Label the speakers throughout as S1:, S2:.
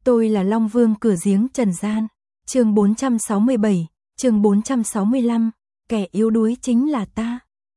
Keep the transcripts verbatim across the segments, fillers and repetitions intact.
S1: Tôi là Long Vương cửa giếng trần gian. Chương bốn trăm sáu mươi bảy, chương bốn trăm sáu mươi lăm, kẻ yếu đuối chính là ta.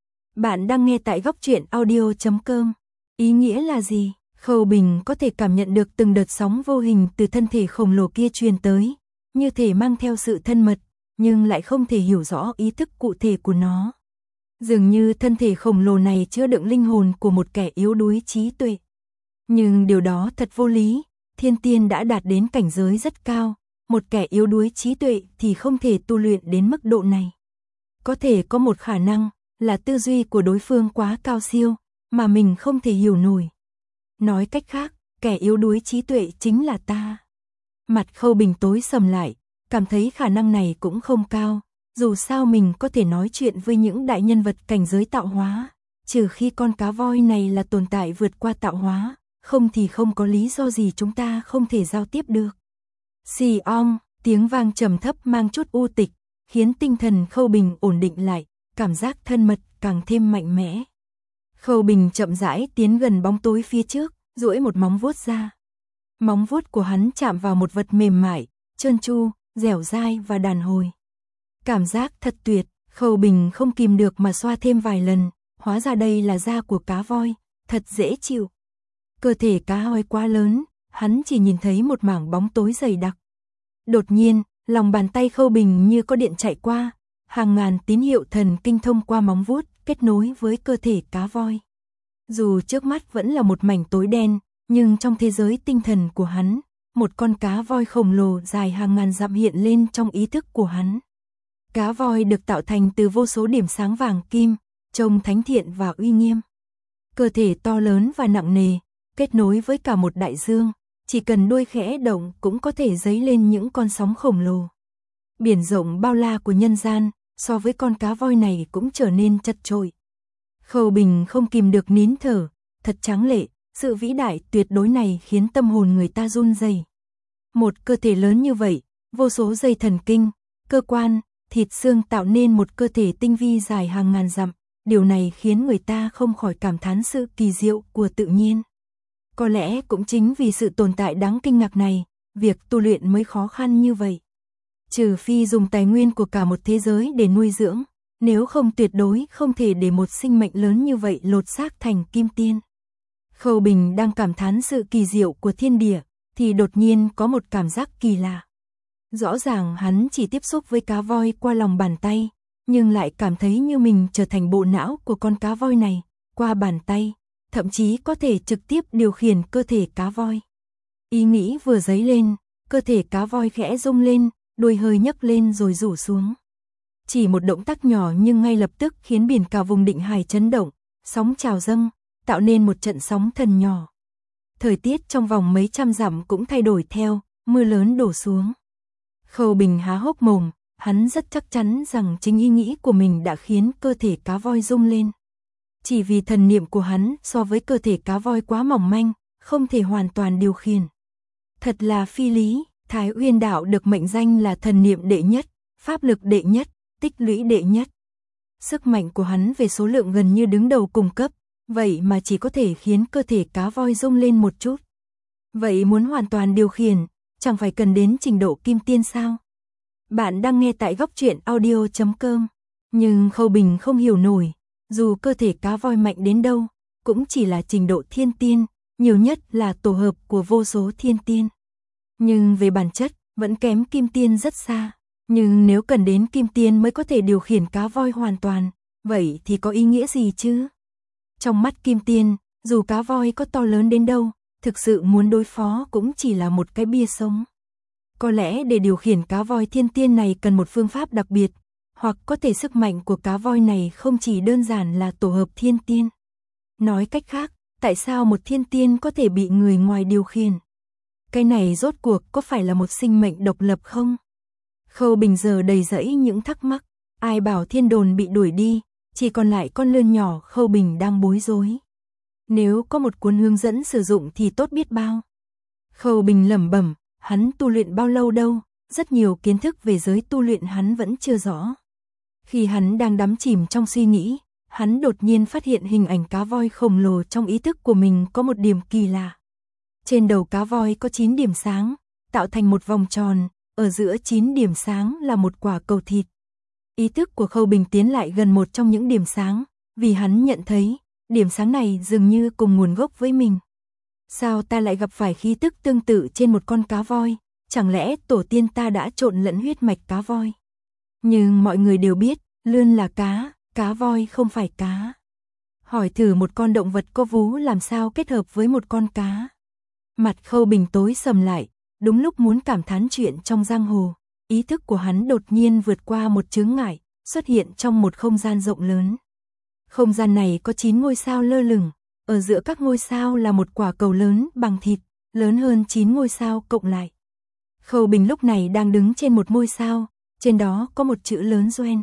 S1: Bạn đang nghe tại góc truyện audio chấm com. Ý nghĩa là gì? Khâu Bình có thể cảm nhận được từng đợt sóng vô hình từ thân thể khổng lồ kia truyền tới, như thể mang theo sự thân mật, nhưng lại không thể hiểu rõ ý thức cụ thể của nó. Dường như thân thể khổng lồ này chứa đựng linh hồn của một kẻ yếu đuối trí tuệ. Nhưng điều đó thật vô lý, thiên tiên đã đạt đến cảnh giới rất cao, một kẻ yếu đuối trí tuệ thì không thể tu luyện đến mức độ này. Có thể có một khả năng là tư duy của đối phương quá cao siêu, mà mình không thể hiểu nổi. Nói cách khác, kẻ yếu đuối trí tuệ chính là ta. Mặt Khâu Bình tối sầm lại, cảm thấy khả năng này cũng không cao, dù sao mình có thể nói chuyện với những đại nhân vật cảnh giới tạo hóa, trừ khi con cá voi này là tồn tại vượt qua tạo hóa, không thì không có lý do gì chúng ta không thể giao tiếp được. Xì ong, tiếng vang trầm thấp mang chút u tịch, khiến tinh thần Khâu Bình ổn định lại, cảm giác thân mật càng thêm mạnh mẽ. Khâu Bình chậm rãi tiến gần bóng tối phía trước, duỗi một móng vuốt ra. Móng vuốt của hắn chạm vào một vật mềm mại, trơn tru, dẻo dai và đàn hồi. Cảm giác thật tuyệt, Khâu Bình không kìm được mà xoa thêm vài lần, hóa ra đây là da của cá voi, thật dễ chịu. Cơ thể cá voi quá lớn, hắn chỉ nhìn thấy một mảng bóng tối dày đặc. Đột nhiên, lòng bàn tay Khâu Bình như có điện chạy qua, hàng ngàn tín hiệu thần kinh thông qua móng vuốt, kết nối với cơ thể cá voi. Dù trước mắt vẫn là một mảnh tối đen, nhưng trong thế giới tinh thần của hắn, một con cá voi khổng lồ dài hàng ngàn dặm hiện lên trong ý thức của hắn. Cá voi được tạo thành từ vô số điểm sáng vàng kim, trông thánh thiện và uy nghiêm. Cơ thể to lớn và nặng nề, kết nối với cả một đại dương, chỉ cần đuôi khẽ động cũng có thể dấy lên những con sóng khổng lồ. Biển rộng bao la của nhân gian, so với con cá voi này cũng trở nên chật chội. Khâu Bình không kìm được nín thở, thật tráng lệ, sự vĩ đại tuyệt đối này khiến tâm hồn người ta run rẩy. Một cơ thể lớn như vậy, vô số dây thần kinh, cơ quan, thịt xương tạo nên một cơ thể tinh vi dài hàng ngàn dặm, điều này khiến người ta không khỏi cảm thán sự kỳ diệu của tự nhiên. Có lẽ cũng chính vì sự tồn tại đáng kinh ngạc này, việc tu luyện mới khó khăn như vậy. Trừ phi dùng tài nguyên của cả một thế giới để nuôi dưỡng, nếu không tuyệt đối không thể để một sinh mệnh lớn như vậy lột xác thành kim tiên. Khâu Bình đang cảm thán sự kỳ diệu của thiên địa, thì đột nhiên có một cảm giác kỳ lạ. Rõ ràng hắn chỉ tiếp xúc với cá voi qua lòng bàn tay, nhưng lại cảm thấy như mình trở thành bộ não của con cá voi này, qua bàn tay, thậm chí có thể trực tiếp điều khiển cơ thể cá voi. Ý nghĩ vừa dấy lên, cơ thể cá voi khẽ rung lên, đuôi hơi nhấc lên rồi rủ xuống. Chỉ một động tác nhỏ nhưng ngay lập tức khiến biển cả vùng Định Hải chấn động, sóng trào dâng, tạo nên một trận sóng thần nhỏ. Thời tiết trong vòng mấy trăm dặm cũng thay đổi theo, mưa lớn đổ xuống. Khâu Bình há hốc mồm, hắn rất chắc chắn rằng chính ý nghĩ của mình đã khiến cơ thể cá voi rung lên. Chỉ vì thần niệm của hắn so với cơ thể cá voi quá mỏng manh, không thể hoàn toàn điều khiển. Thật là phi lý, Thái Uyên đạo được mệnh danh là thần niệm đệ nhất, pháp lực đệ nhất, tích lũy đệ nhất. Sức mạnh của hắn về số lượng gần như đứng đầu cùng cấp, vậy mà chỉ có thể khiến cơ thể cá voi rung lên một chút. Vậy muốn hoàn toàn điều khiển, chẳng phải cần đến trình độ kim tiên sao? Bạn đang nghe tại góc truyện audio chấm com. Nhưng Khâu Bình không hiểu nổi, dù cơ thể cá voi mạnh đến đâu, cũng chỉ là trình độ thiên tiên, nhiều nhất là tổ hợp của vô số thiên tiên. Nhưng về bản chất, vẫn kém kim tiên rất xa. Nhưng nếu cần đến kim tiên mới có thể điều khiển cá voi hoàn toàn, vậy thì có ý nghĩa gì chứ? Trong mắt kim tiên, dù cá voi có to lớn đến đâu, thực sự muốn đối phó cũng chỉ là một cái bia sống. Có lẽ để điều khiển cá voi thiên tiên này cần một phương pháp đặc biệt, hoặc có thể sức mạnh của cá voi này không chỉ đơn giản là tổ hợp thiên tiên. Nói cách khác, tại sao một thiên tiên có thể bị người ngoài điều khiển? Cái này rốt cuộc có phải là một sinh mệnh độc lập không? Khâu Bình giờ đầy rẫy những thắc mắc, ai bảo thiên đồn bị đuổi đi, chỉ còn lại con lươn nhỏ. Khâu Bình đang bối rối. Nếu có một cuốn hướng dẫn sử dụng thì tốt biết bao. Khâu Bình lẩm bẩm, hắn tu luyện bao lâu đâu, rất nhiều kiến thức về giới tu luyện hắn vẫn chưa rõ. Khi hắn đang đắm chìm trong suy nghĩ, hắn đột nhiên phát hiện hình ảnh cá voi khổng lồ trong ý thức của mình có một điểm kỳ lạ. Trên đầu cá voi có chín điểm sáng, tạo thành một vòng tròn, ở giữa chín điểm sáng là một quả cầu thịt. Ý thức của Khâu Bình tiến lại gần một trong những điểm sáng, vì hắn nhận thấy, điểm sáng này dường như cùng nguồn gốc với mình. Sao ta lại gặp phải khí tức tương tự trên một con cá voi, chẳng lẽ tổ tiên ta đã trộn lẫn huyết mạch cá voi? Nhưng mọi người đều biết, lươn là cá, cá voi không phải cá. Hỏi thử một con động vật có vú làm sao kết hợp với một con cá. Mặt Khâu Bình tối sầm lại, đúng lúc muốn cảm thán chuyện trong giang hồ, ý thức của hắn đột nhiên vượt qua một chướng ngại, xuất hiện trong một không gian rộng lớn. Không gian này có chín ngôi sao lơ lửng, ở giữa các ngôi sao là một quả cầu lớn bằng thịt, lớn hơn chín ngôi sao cộng lại. Khâu Bình lúc này đang đứng trên một ngôi sao, trên đó có một chữ lớn Doen.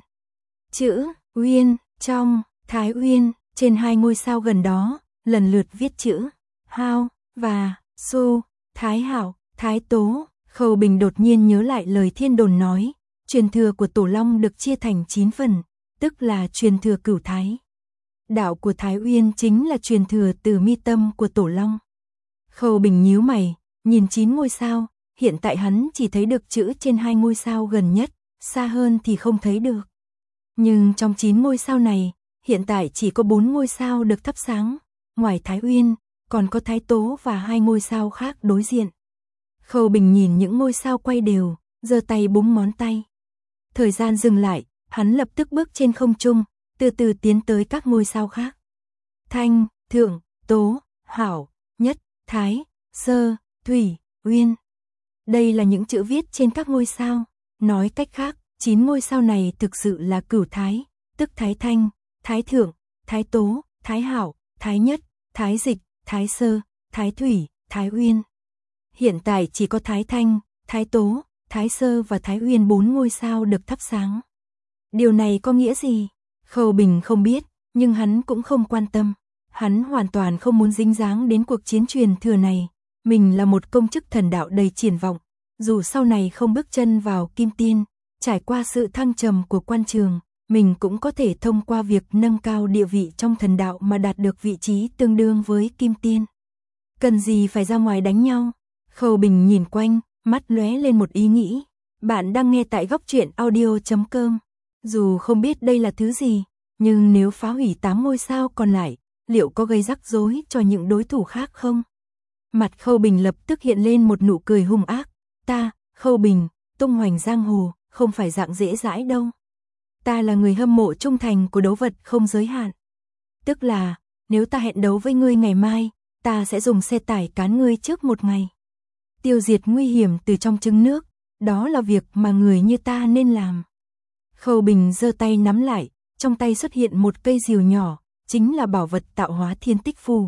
S1: Chữ Uyên, trong Thái Uyên, trên hai ngôi sao gần đó, lần lượt viết chữ Hao và Su, Thái Hảo, Thái Tố. Khâu Bình đột nhiên nhớ lại lời thiên đồn nói, truyền thừa của Tổ Long được chia thành chín phần, tức là truyền thừa cửu thái. Đạo của Thái Uyên chính là truyền thừa từ mi tâm của Tổ Long. Khâu Bình nhíu mày, nhìn chín ngôi sao, hiện tại hắn chỉ thấy được chữ trên hai ngôi sao gần nhất, xa hơn thì không thấy được. Nhưng trong chín ngôi sao này, hiện tại chỉ có bốn ngôi sao được thắp sáng, ngoài Thái Uyên, còn có Thái Tố và hai ngôi sao khác đối diện. Khâu Bình nhìn những ngôi sao quay đều, giơ tay búng ngón tay. Thời gian dừng lại, hắn lập tức bước trên không trung, từ từ tiến tới các ngôi sao khác. Thanh, Thượng, Tố, Hảo, Nhất, Thái, Sơ, Thủy, Uyên. Đây là những chữ viết trên các ngôi sao. Nói cách khác, chín ngôi sao này thực sự là cửu thái, tức Thái Thanh, Thái Thượng, Thái Tố, Thái Hảo, Thái Nhất, Thái Dịch, Thái Sơ, Thái Thủy, Thái Uyên. Hiện tại chỉ có Thái Thanh, Thái Tố, Thái Sơ và Thái Uyên bốn ngôi sao được thắp sáng. Điều này có nghĩa gì? Khâu Bình không biết, nhưng hắn cũng không quan tâm. Hắn hoàn toàn không muốn dính dáng đến cuộc chiến truyền thừa này. Mình là một công chức thần đạo đầy triển vọng. Dù sau này không bước chân vào Kim Tiên, trải qua sự thăng trầm của quan trường, mình cũng có thể thông qua việc nâng cao địa vị trong thần đạo mà đạt được vị trí tương đương với Kim Tiên. Cần gì phải ra ngoài đánh nhau? Khâu Bình nhìn quanh, mắt lóe lên một ý nghĩ. Bạn đang nghe tại góc truyện audio chấm com. Dù không biết đây là thứ gì, nhưng nếu phá hủy tám ngôi sao còn lại, liệu có gây rắc rối cho những đối thủ khác không? Mặt Khâu Bình lập tức hiện lên một nụ cười hung ác. Ta, Khâu Bình, tung hoành giang hồ, không phải dạng dễ dãi đâu. Ta là người hâm mộ trung thành của đấu vật không giới hạn. Tức là, nếu ta hẹn đấu với ngươi ngày mai, ta sẽ dùng xe tải cán ngươi trước một ngày. Tiêu diệt nguy hiểm từ trong trứng nước, đó là việc mà người như ta nên làm. Khâu Bình giơ tay nắm lại, trong tay xuất hiện một cây rìu nhỏ, chính là bảo vật tạo hóa thiên tích phù.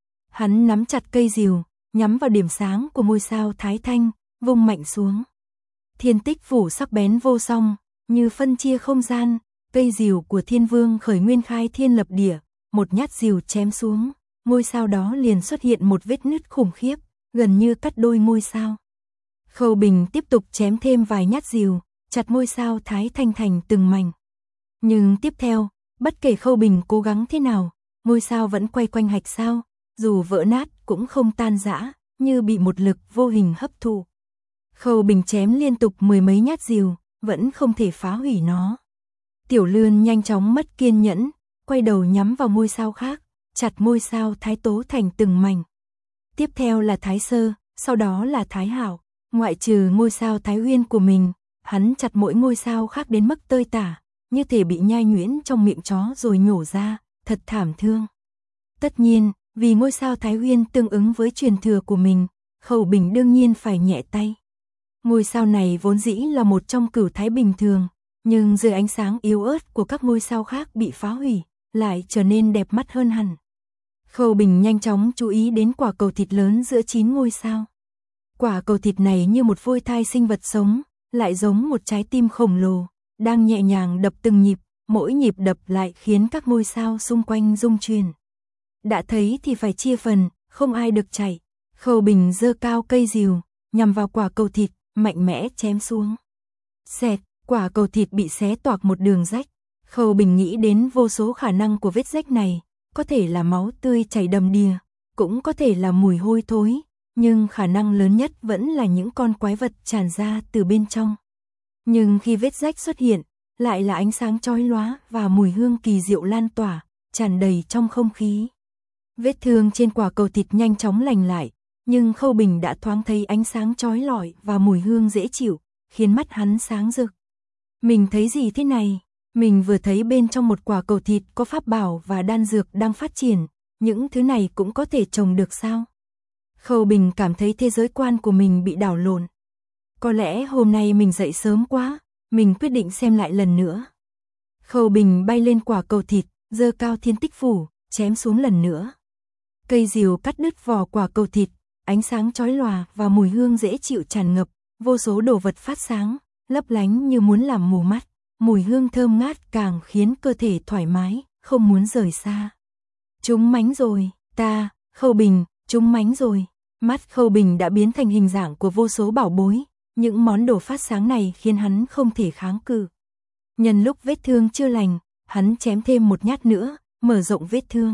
S1: Hắn nắm chặt cây rìu, nhắm vào điểm sáng của ngôi sao Thái Thanh, vung mạnh xuống. Thiên tích phủ sắc bén vô song, như phân chia không gian, cây rìu của Thiên Vương khởi nguyên khai thiên lập địa, một nhát rìu chém xuống, ngôi sao đó liền xuất hiện một vết nứt khủng khiếp, gần như cắt đôi ngôi sao. Khâu Bình tiếp tục chém thêm vài nhát rìu, chặt ngôi sao Thái Thanh thành từng mảnh. Nhưng tiếp theo, bất kể Khâu Bình cố gắng thế nào, ngôi sao vẫn quay quanh hạch sao, dù vỡ nát cũng không tan rã, như bị một lực vô hình hấp thụ. Khâu Bình chém liên tục mười mấy nhát rìu, vẫn không thể phá hủy nó. Tiểu Lươn nhanh chóng mất kiên nhẫn, quay đầu nhắm vào ngôi sao khác, chặt ngôi sao Thái Tố thành từng mảnh. Tiếp theo là Thái Sơ, sau đó là Thái Hảo, ngoại trừ ngôi sao Thái Uyên của mình, hắn chặt mỗi ngôi sao khác đến mức tơi tả, như thể bị nhai nhuyễn trong miệng chó rồi nhổ ra, thật thảm thương. Tất nhiên, vì ngôi sao Thái Uyên tương ứng với truyền thừa của mình, Khâu Bình đương nhiên phải nhẹ tay. Ngôi sao này vốn dĩ là một trong cửu thái bình thường, nhưng dưới ánh sáng yếu ớt của các ngôi sao khác bị phá hủy, lại trở nên đẹp mắt hơn hẳn. Khâu Bình nhanh chóng chú ý đến quả cầu thịt lớn giữa chín ngôi sao. Quả cầu thịt này như một phôi thai sinh vật sống, lại giống một trái tim khổng lồ, đang nhẹ nhàng đập từng nhịp, mỗi nhịp đập lại khiến các ngôi sao xung quanh rung chuyển. Đã thấy thì phải chia phần, không ai được chạy. Khâu Bình giơ cao cây rìu, nhằm vào quả cầu thịt, mạnh mẽ chém xuống. Xẹt, quả cầu thịt bị xé toạc một đường rách. Khâu Bình nghĩ đến vô số khả năng của vết rách này, có thể là máu tươi chảy đầm đìa, cũng có thể là mùi hôi thối, nhưng khả năng lớn nhất vẫn là những con quái vật tràn ra từ bên trong. Nhưng khi vết rách xuất hiện, lại là ánh sáng chói lóa và mùi hương kỳ diệu lan tỏa, tràn đầy trong không khí. Vết thương trên quả cầu thịt nhanh chóng lành lại, nhưng Khâu Bình đã thoáng thấy ánh sáng chói lọi và mùi hương dễ chịu, khiến mắt hắn sáng rực. Mình thấy gì thế này? Mình vừa thấy bên trong một quả cầu thịt có pháp bảo và đan dược đang phát triển, những thứ này cũng có thể trồng được sao? Khâu Bình cảm thấy thế giới quan của mình bị đảo lộn. Có lẽ hôm nay mình dậy sớm quá, mình quyết định xem lại lần nữa. Khâu Bình bay lên quả cầu thịt, giơ cao thiên tích phủ, chém xuống lần nữa. Cây rìu cắt đứt vỏ quả cầu thịt, ánh sáng chói lòa và mùi hương dễ chịu tràn ngập, vô số đồ vật phát sáng, lấp lánh như muốn làm mù mắt. Mùi hương thơm ngát càng khiến cơ thể thoải mái, không muốn rời xa. Chúng mánh rồi, ta, Khâu Bình, chúng mánh rồi. Mắt Khâu Bình đã biến thành hình dạng của vô số bảo bối, những món đồ phát sáng này khiến hắn không thể kháng cự. Nhân lúc vết thương chưa lành, hắn chém thêm một nhát nữa, mở rộng vết thương.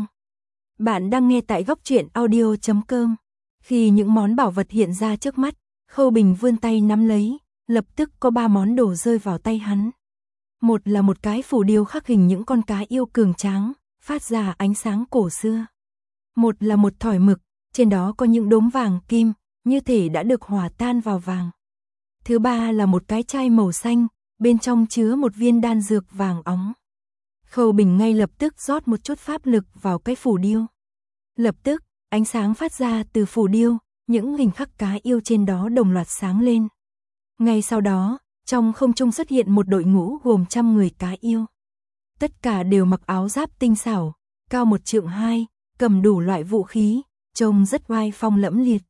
S1: Bạn đang nghe tại góc truyện audio chấm com. Khi những món bảo vật hiện ra trước mắt, Khâu Bình vươn tay nắm lấy, lập tức có ba món đồ rơi vào tay hắn. Một là một cái phù điêu khắc hình những con cá yêu cường tráng, phát ra ánh sáng cổ xưa. Một là một thỏi mực, trên đó có những đốm vàng kim, như thể đã được hòa tan vào vàng. Thứ ba là một cái chai màu xanh, bên trong chứa một viên đan dược vàng óng. Khâu Bình ngay lập tức rót một chút pháp lực vào cái phù điêu. Lập tức, ánh sáng phát ra từ phù điêu, những hình khắc cá yêu trên đó đồng loạt sáng lên. Ngay sau đó, trong không trung xuất hiện một đội ngũ gồm trăm người cá yêu. Tất cả đều mặc áo giáp tinh xảo, cao một trượng hai, cầm đủ loại vũ khí, trông rất oai phong lẫm liệt.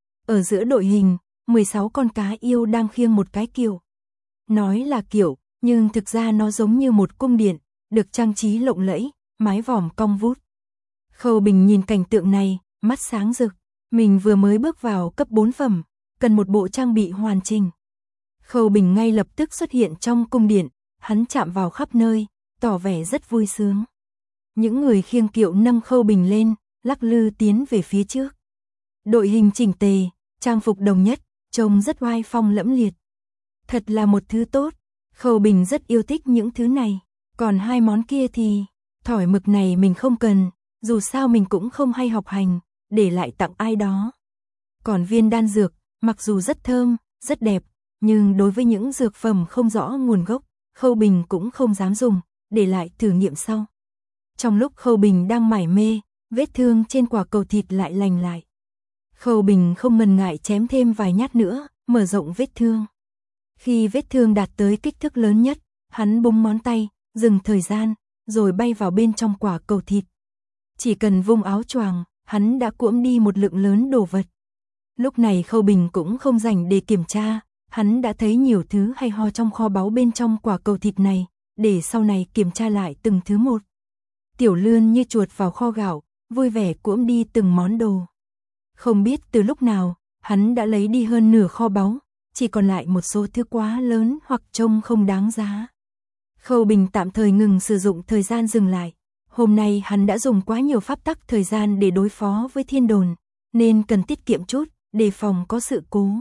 S1: Ở giữa đội hình, mười sáu con cá yêu đang khiêng một cái kiệu. Nói là kiệu, nhưng thực ra nó giống như một cung điện, được trang trí lộng lẫy, mái vòm cong vút. Khâu Bình nhìn cảnh tượng này, mắt sáng rực. Mình vừa mới bước vào cấp bốn phẩm, cần một bộ trang bị hoàn chỉnh. Khâu Bình ngay lập tức xuất hiện trong cung điện, hắn chạm vào khắp nơi, tỏ vẻ rất vui sướng. Những người khiêng kiệu nâng Khâu Bình lên, lắc lư tiến về phía trước. Đội hình chỉnh tề, trang phục đồng nhất, trông rất oai phong lẫm liệt. Thật là một thứ tốt, Khâu Bình rất yêu thích những thứ này. Còn hai món kia thì, thỏi mực này mình không cần, dù sao mình cũng không hay học hành, để lại tặng ai đó. Còn viên đan dược, mặc dù rất thơm, rất đẹp, nhưng đối với những dược phẩm không rõ nguồn gốc, Khâu Bình cũng không dám dùng, để lại thử nghiệm sau. Trong lúc Khâu Bình đang mải mê, vết thương trên quả cầu thịt lại lành lại. Khâu Bình không ngần ngại chém thêm vài nhát nữa, mở rộng vết thương. Khi vết thương đạt tới kích thước lớn nhất, hắn búng ngón tay, dừng thời gian, rồi bay vào bên trong quả cầu thịt. Chỉ cần vung áo choàng, hắn đã cuỗm đi một lượng lớn đồ vật. Lúc này Khâu Bình cũng không rảnh để kiểm tra, hắn đã thấy nhiều thứ hay ho trong kho báu bên trong quả cầu thịt này, để sau này kiểm tra lại từng thứ một. Tiểu Lươn như chuột vào kho gạo, vui vẻ cuỗm đi từng món đồ. Không biết từ lúc nào, hắn đã lấy đi hơn nửa kho báu, chỉ còn lại một số thứ quá lớn hoặc trông không đáng giá. Khâu Bình tạm thời ngừng sử dụng thời gian dừng lại. Hôm nay hắn đã dùng quá nhiều pháp tắc thời gian để đối phó với thiên đồn, nên cần tiết kiệm chút, đề phòng có sự cố.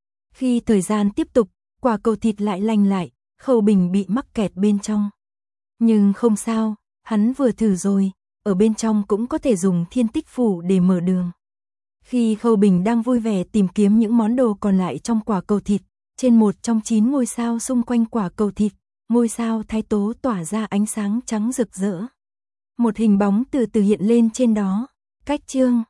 S1: Khi thời gian tiếp tục, quả cầu thịt lại lành lại, Khâu Bình bị mắc kẹt bên trong. Nhưng không sao, hắn vừa thử rồi, ở bên trong cũng có thể dùng thiên tích phủ để mở đường. Khi Khâu Bình đang vui vẻ tìm kiếm những món đồ còn lại trong quả cầu thịt, trên một trong chín ngôi sao xung quanh quả cầu thịt, ngôi sao Thái Tố tỏa ra ánh sáng trắng rực rỡ. Một hình bóng từ từ hiện lên trên đó. Cách chương